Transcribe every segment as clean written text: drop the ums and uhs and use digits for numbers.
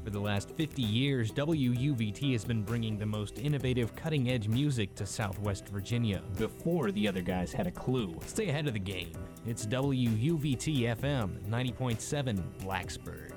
For the last 50 years, WUVT has been bringing the most innovative, cutting-edge music to Southwest Virginia, before the other guys had a clue. Stay ahead of the game. It's WUVT-FM 90.7 Blacksburg.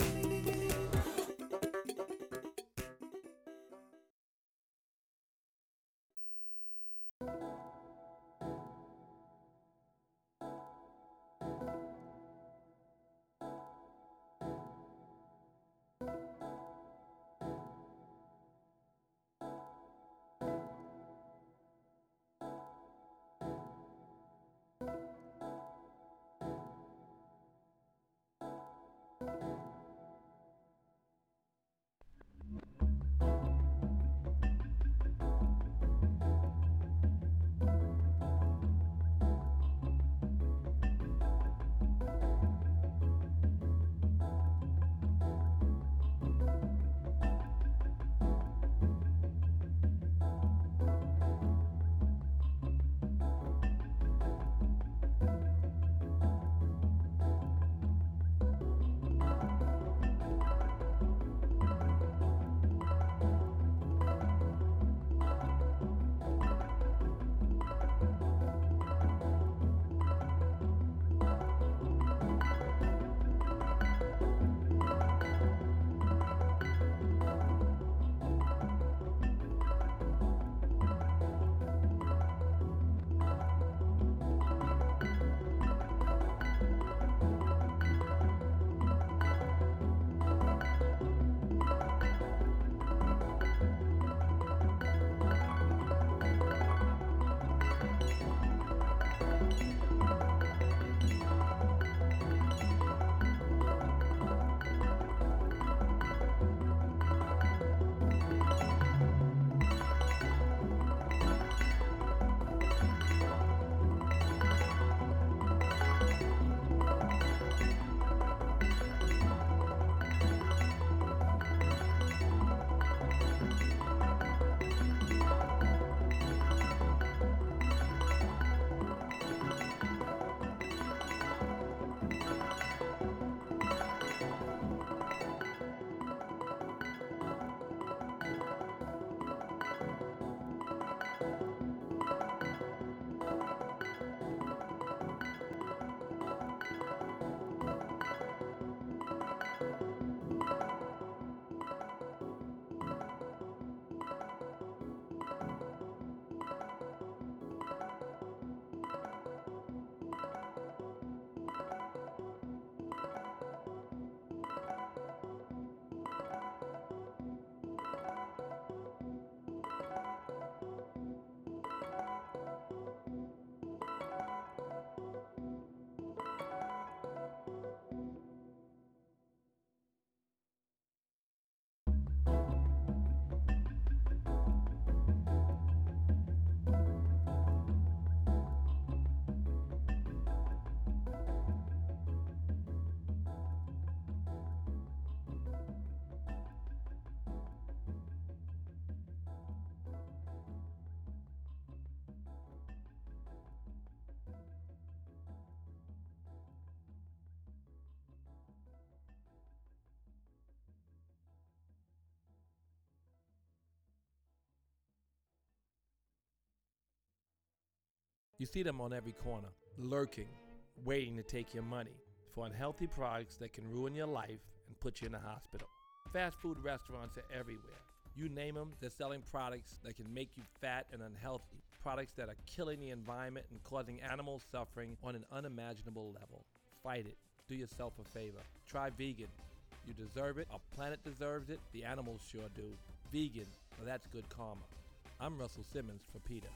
You see them on every corner, lurking, waiting to take your money for unhealthy products that can ruin your life and put you in the hospital. Fast food restaurants are everywhere. You name them, they're selling products that can make you fat and unhealthy, products that are killing the environment and causing animal suffering on an unimaginable level. Fight it. Do yourself a favor. Try vegan. You deserve it. Our planet deserves it. The animals sure do. Vegan. Well, that's good karma. I'm Russell Simmons for PETA.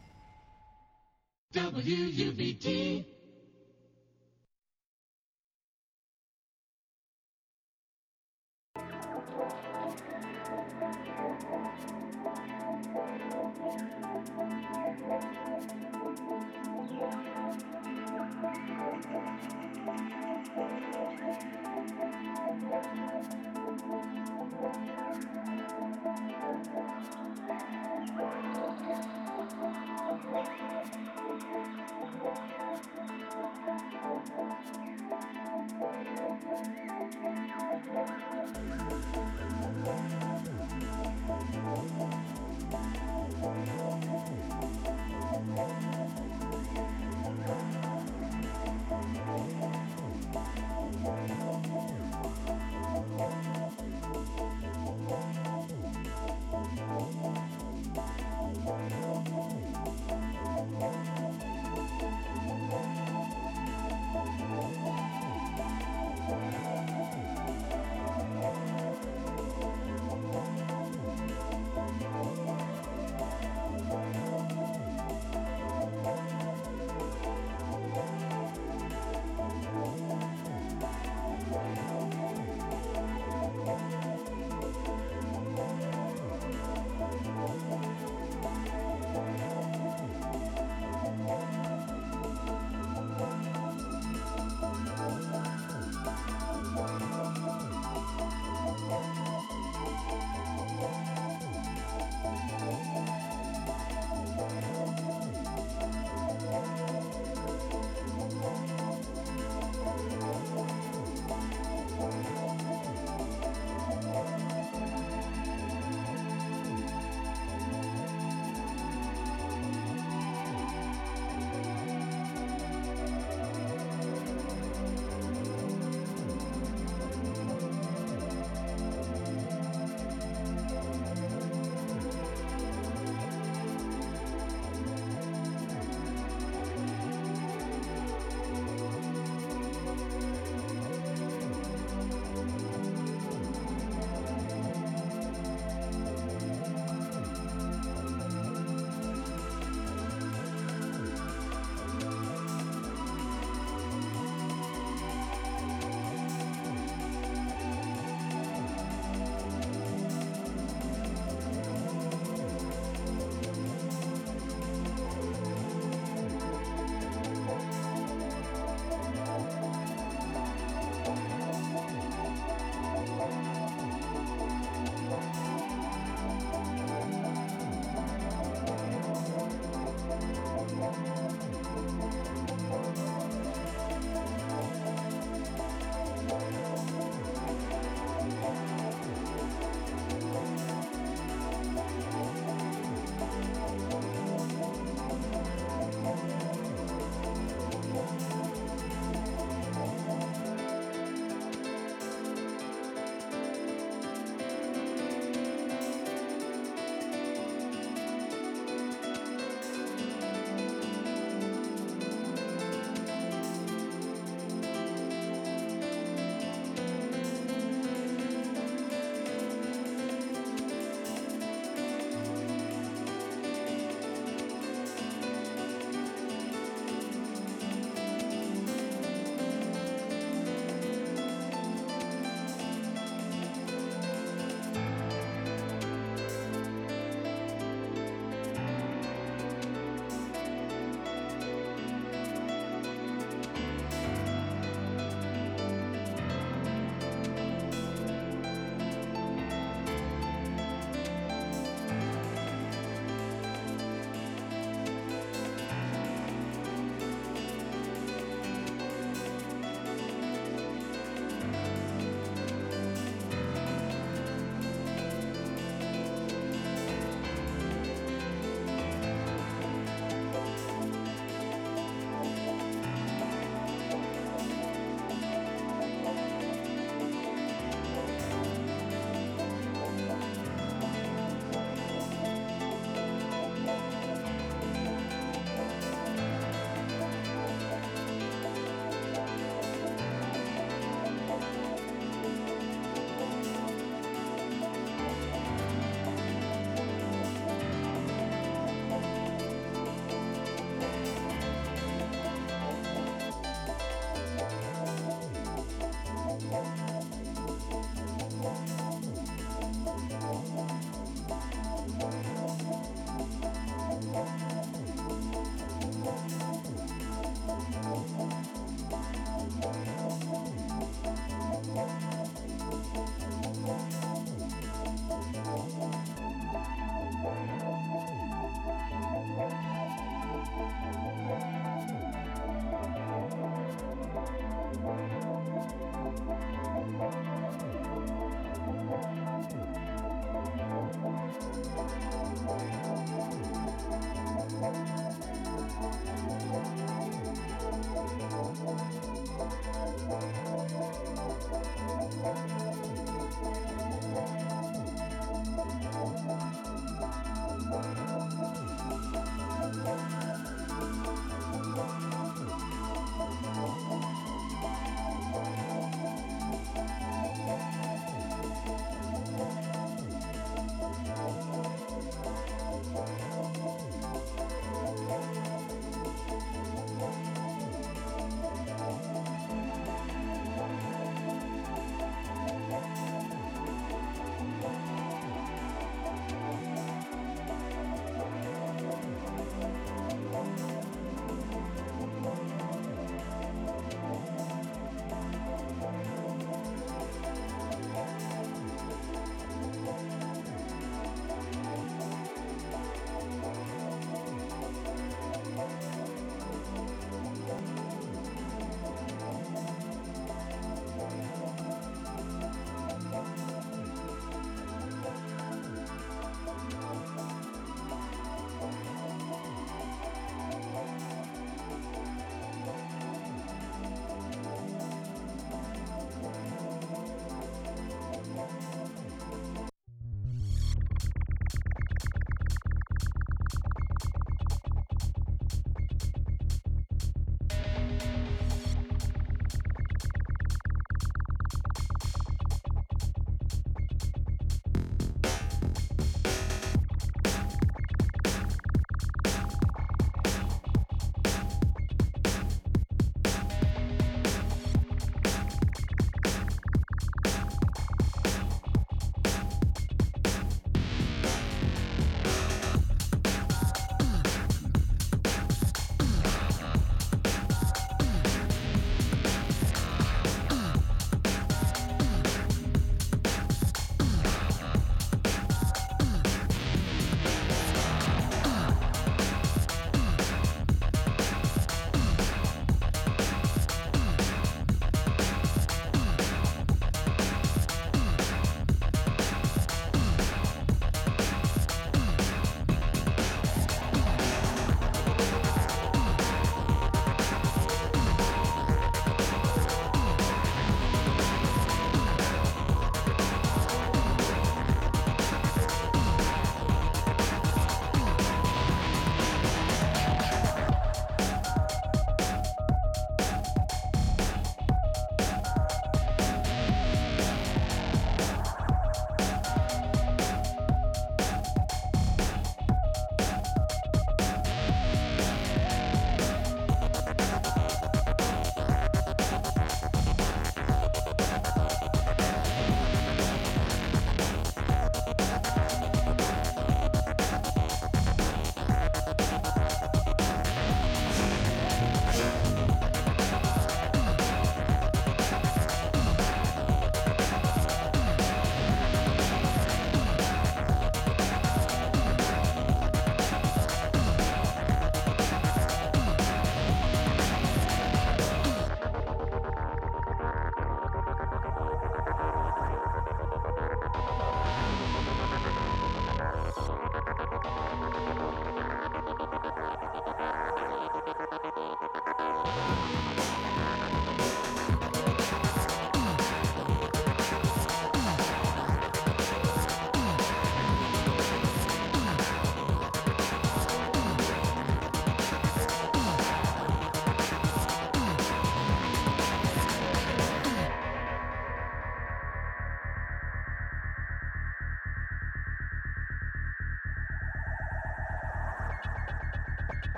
WUVT.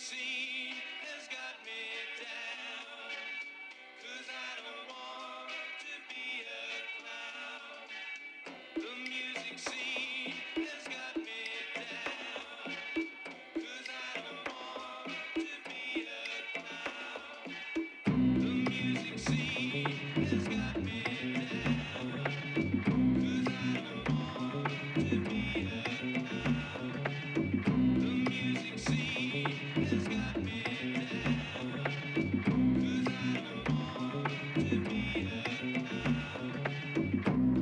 scene has got me down, 'cause I don't want to be a clown. The music scene has got me down, 'cause I don't want to be a clown. The music scene has got me down, 'cause I don't want to be a clown. The music scene has got me down, 'cause I don't want to be a clown.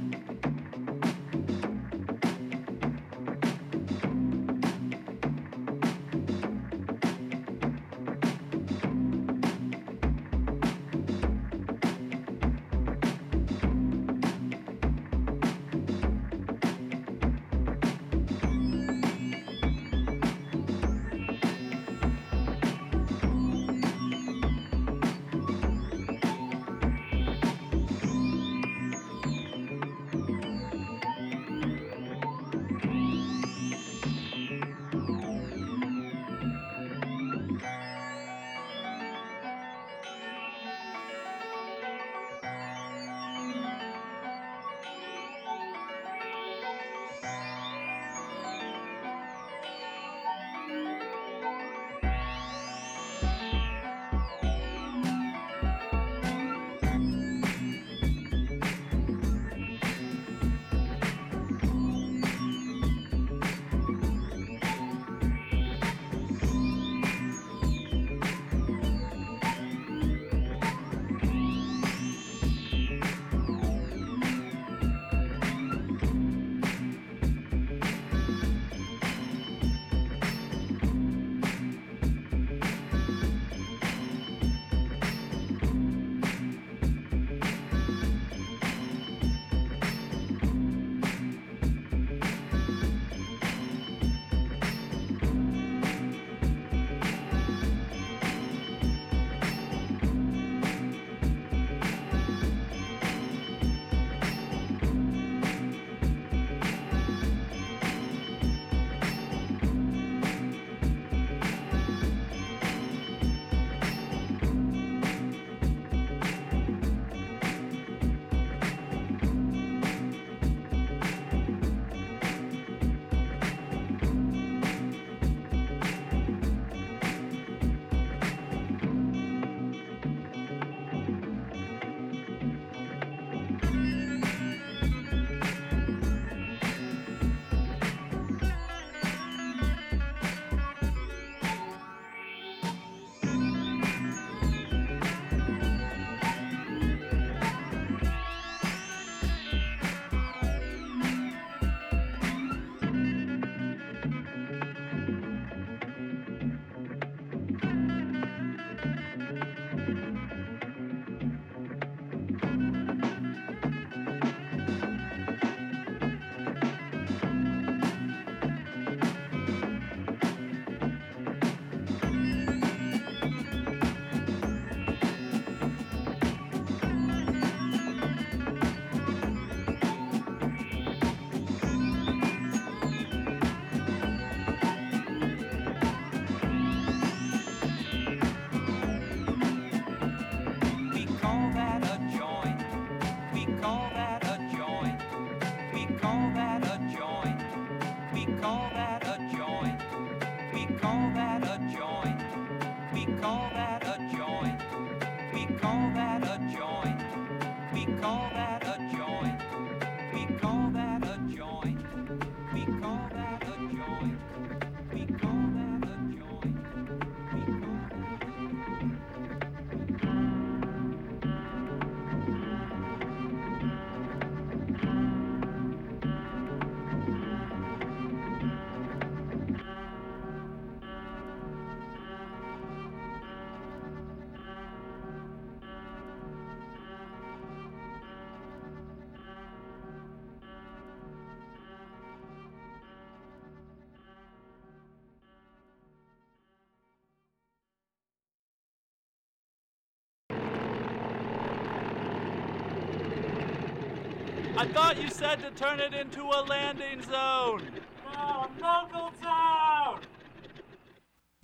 I thought you said to turn it into a landing zone. No, Knuckle Town!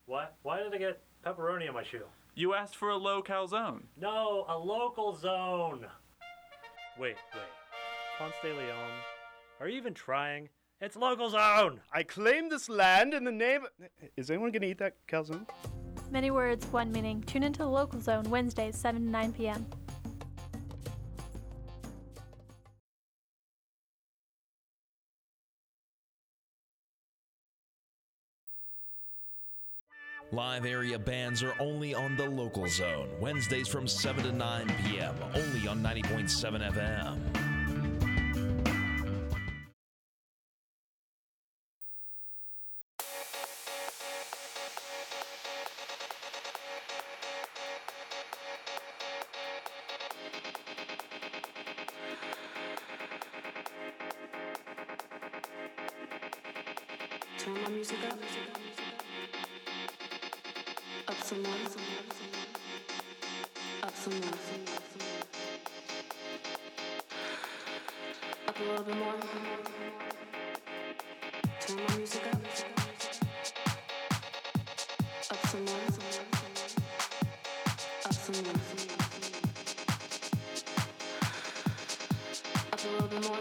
What? Why did I get pepperoni on my shoe? You asked for a low calzone. No, a local zone. Wait. Ponce de Leon, are you even trying? It's local zone. I claim this land in the name of... Is anyone going to eat that calzone? Many words, one meaning. Tune into the Local Zone Wednesdays, 7 to 9 p.m. Live area bands are only on the Local Zone, Wednesdays from 7 to 9 p.m., only on 90.7 FM. Turn my music up. Up some more. Up some more. Up a little bit more. Turn my music up. Up some more. Up some more. Up a little bit more.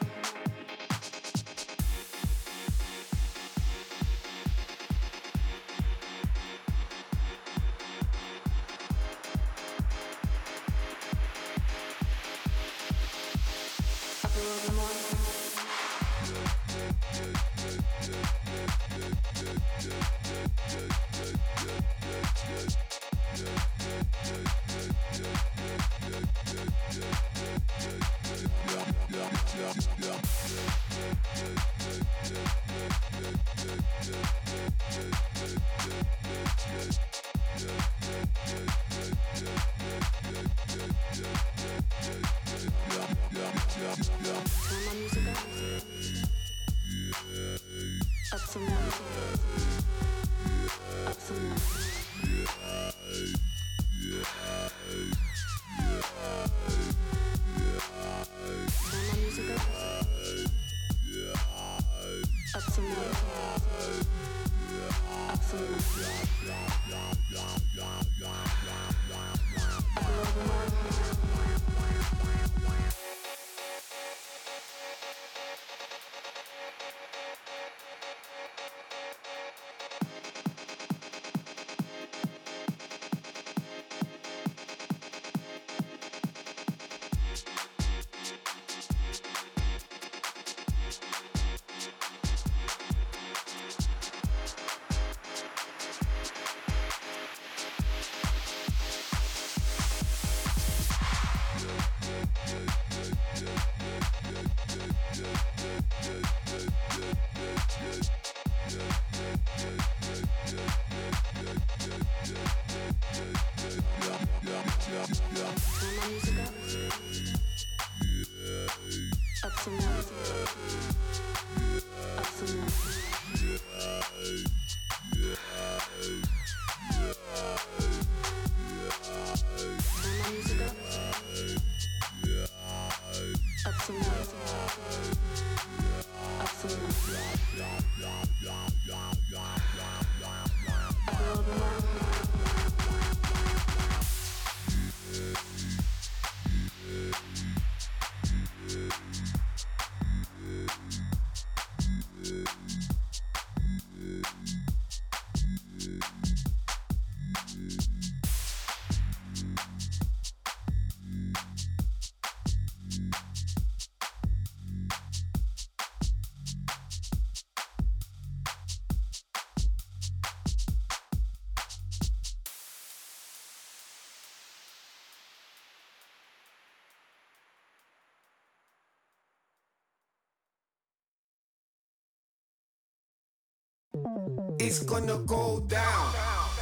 It's gonna go down.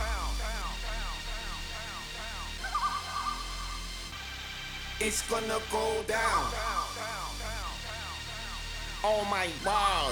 It's gonna go down. Oh my God.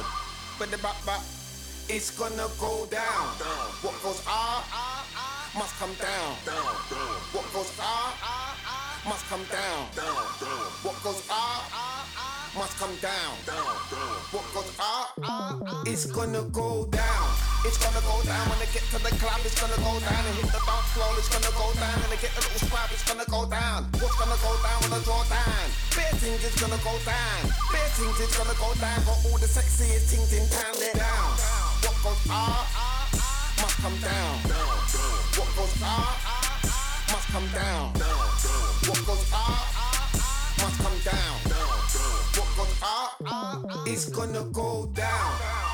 It's gonna go down. What goes up must come down. What goes up must come down. What goes up must come down. What goes up, it's gonna go down. It's gonna go down when they get to the club. It's gonna go down and hit the dance floor. It's gonna go down and they get a little scrap. It's gonna go down. What's gonna go down when I draw down? Bare things is gonna go down. Bare things is gonna go down. Got all the sexiest things in town. They're down. What goes up must come down. What goes up must come down. What goes up must come down. What goes up is gonna go down.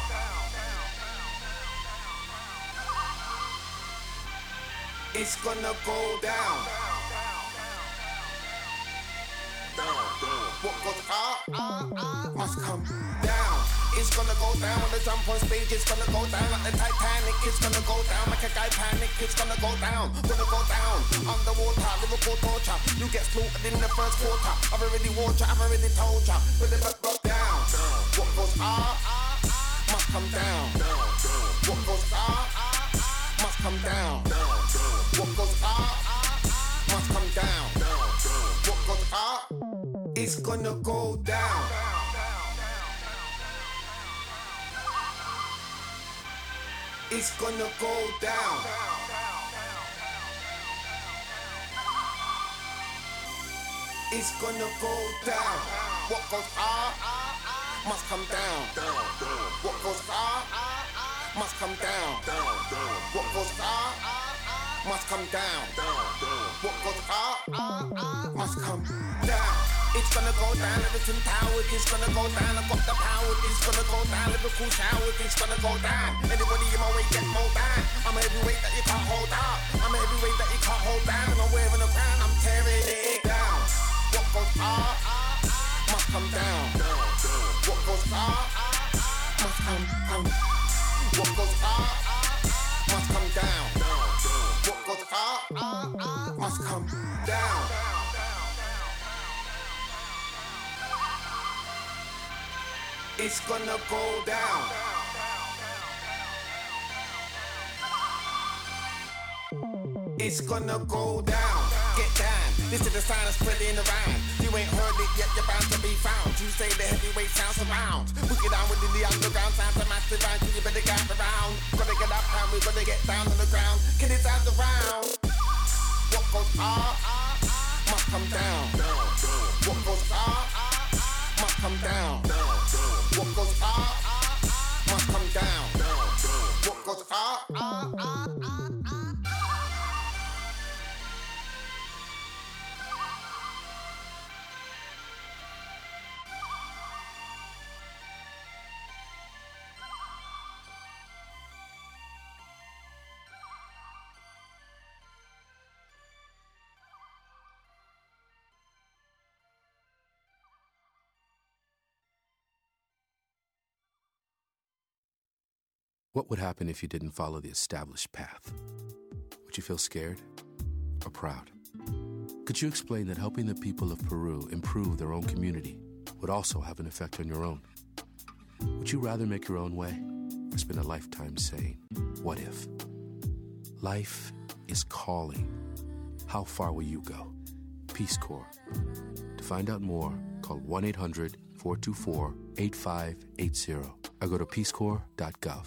It's gonna go down. What goes up must come down. It's gonna go down when the jump on stage. It's gonna go down like the Titanic. It's gonna go down like a guy panic. It's gonna go down, underwater, Liverpool torture. You get slaughtered in the first quarter. I've already warned ya, I've already told ya. But it down. What goes up must come down. What goes up must come down. What goes up must come down. What goes up is gonna go down. It's gonna go down. It's gonna go down. What goes up must come down. What goes up must come down. What goes up must come down. What goes up must come down. It's gonna go down, Liverpool Tower. It's gonna go down, I've got the power. It's gonna go down, Liverpool shower. It's gonna go down. Anybody in my way get mowed down. I'm a heavyweight that you can't hold out. I'm a heavyweight that you can't hold down. And I'm wearing a crown, I'm tearing it down. What goes up must come down. What goes up must come. What goes up must come down. What goes up must come down. It's gonna go down. It's gonna go down. Get down. This is the sign of spreading around. You ain't heard it yet, you're bound to be found. You say the heavyweight sounds around. We get down within the underground, sounds a massive round. So you better get around. Gotta get up and we gotta get down on the ground. Get it sounds around. What goes up must come down. What goes up must come down. What goes up must come down. What goes up What would happen if you didn't follow the established path? Would you feel scared or proud? Could you explain that helping the people of Peru improve their own community would also have an effect on your own? Would you rather make your own way or spend a lifetime saying, what if? Life is calling. How far will you go? Peace Corps. To find out more, call 1-800-424-8580 or go to peacecorps.gov.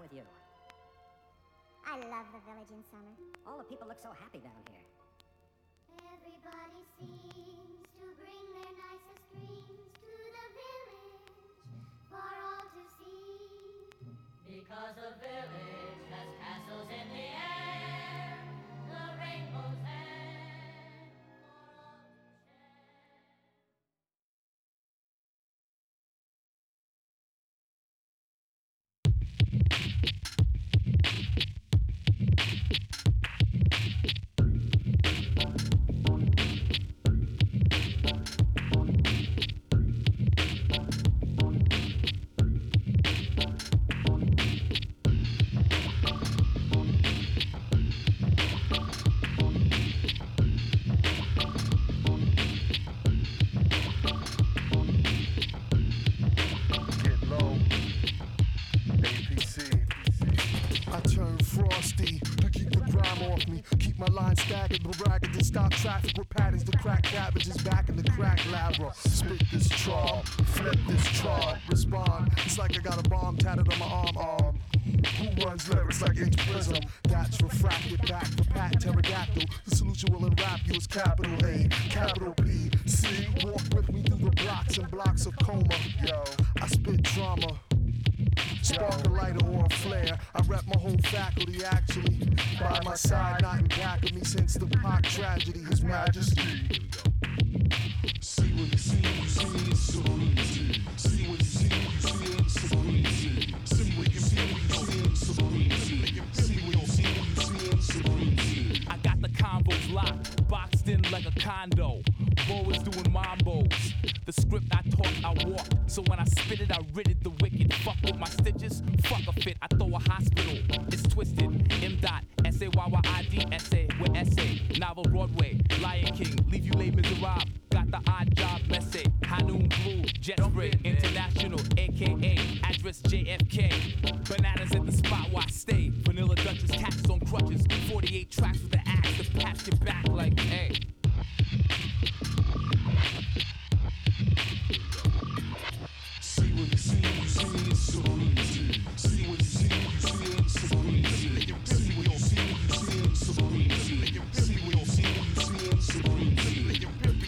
with you? I love the village in summer. All the people look so happy down here. Everybody seems to bring their nicest dreams to the village for all to see. Because the village has castles in the air, the rainbow's there for all to share. I turn frosty to keep the grime off me. Keep my line staggered, but ragged to stop traffic with patties to crack cabbages back in the crack labra. Spit this charm, flip this charm, respond. It's like I got a bomb tatted on my arm. Who runs lyrics like H Prism? That's refracted back to Pat Pterodactyl. The solution will enwrap you as capital A, capital P. C, walk with me through the blocks and blocks of coma. Yo, I spit drama. Spark a lighter or a flare. I rep my whole faculty actually. By my side, not in back of me since the Pac tragedy, His Majesty. See what you see in sovereignty. See what you see in sovereignty. See what you see in sovereignty. See what you see in sovereignty. I got the convos locked, boxed in like a condo. Bo is doing mambos. The script I taught, I walked. So when I spit it, I ridded the wicked. Fuck with my stitches, fuck a fit. I throw a hospital. It's twisted. M.Dot. S-A-Y-Y-I-D. S-A with S-A. Novel Broadway. Lion King. Leave you late miserable. Got the odd job message. Hanoon Blue. Jet Spray. International. A.K.A. Address JFK. Bananas at the spot where I stay. Vanilla Duchess. Cats on crutches. 48 tracks with the axe to patch your back like, hey. See what you see in sovereignty. See what you see in sovereignty. See what you see in sovereignty. See what you see in sovereignty.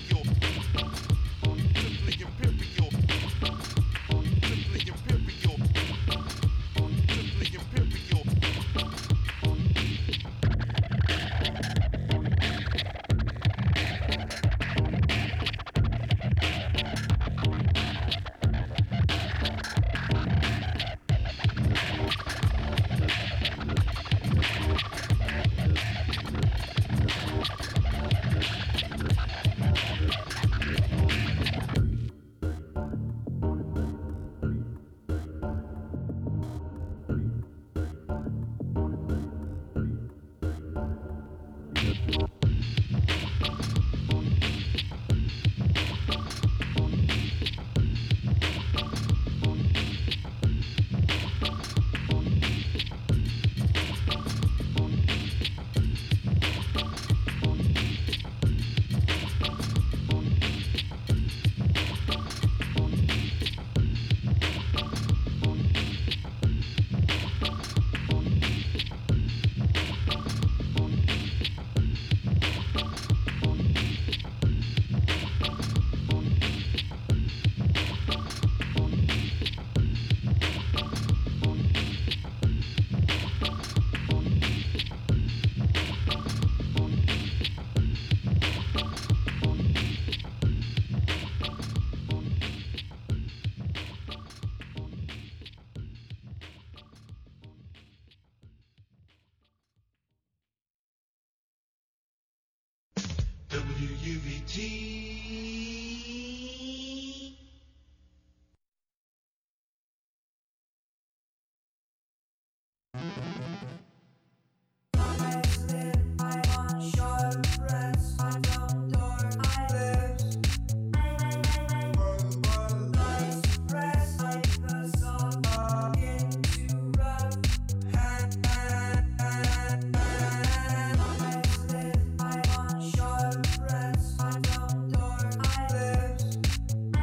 WUVT.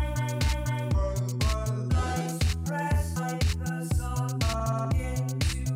Into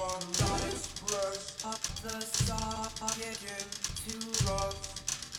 Not express up the socket into rust.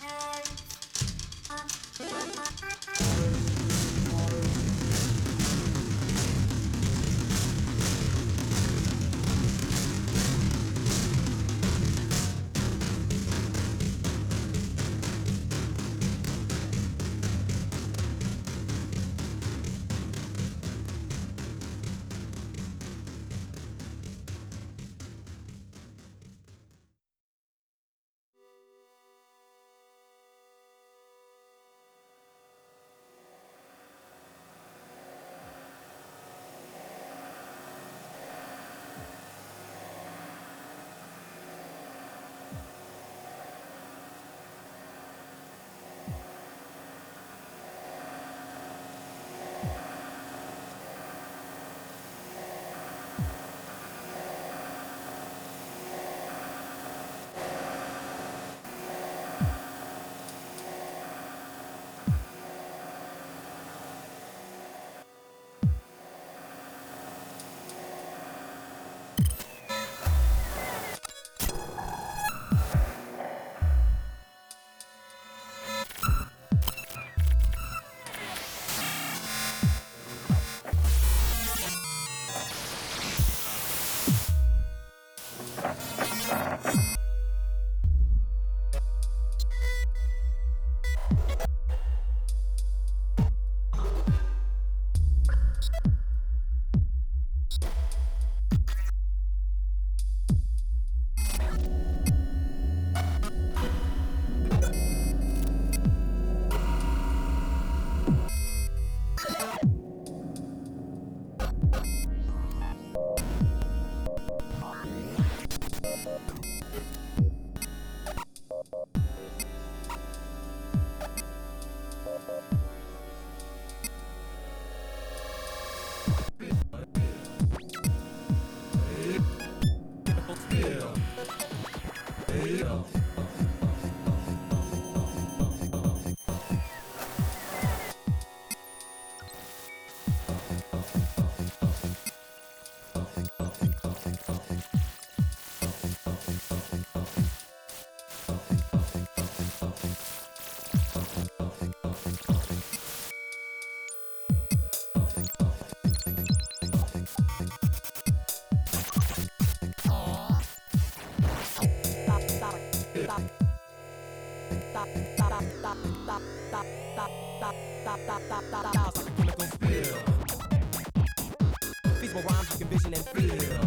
Feasible rhymes you can vision and feel.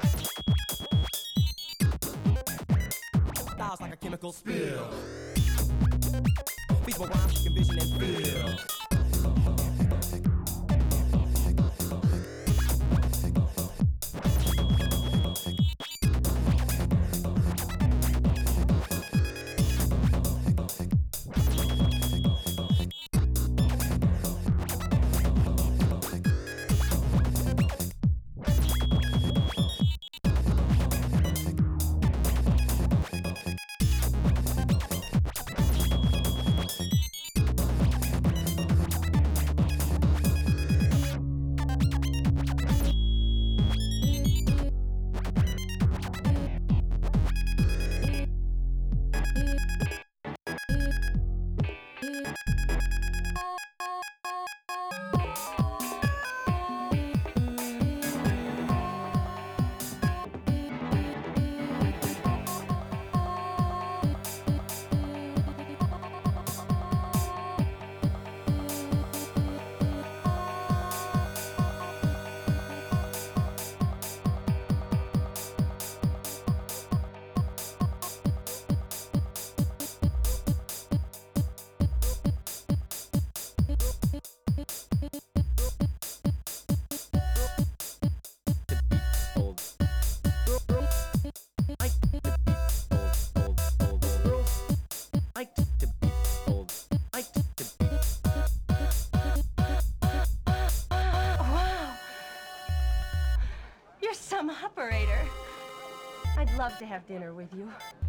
Styles like a chemical spill. Feasible rhymes you can vision and feel. Operator. I'd love to have dinner with you.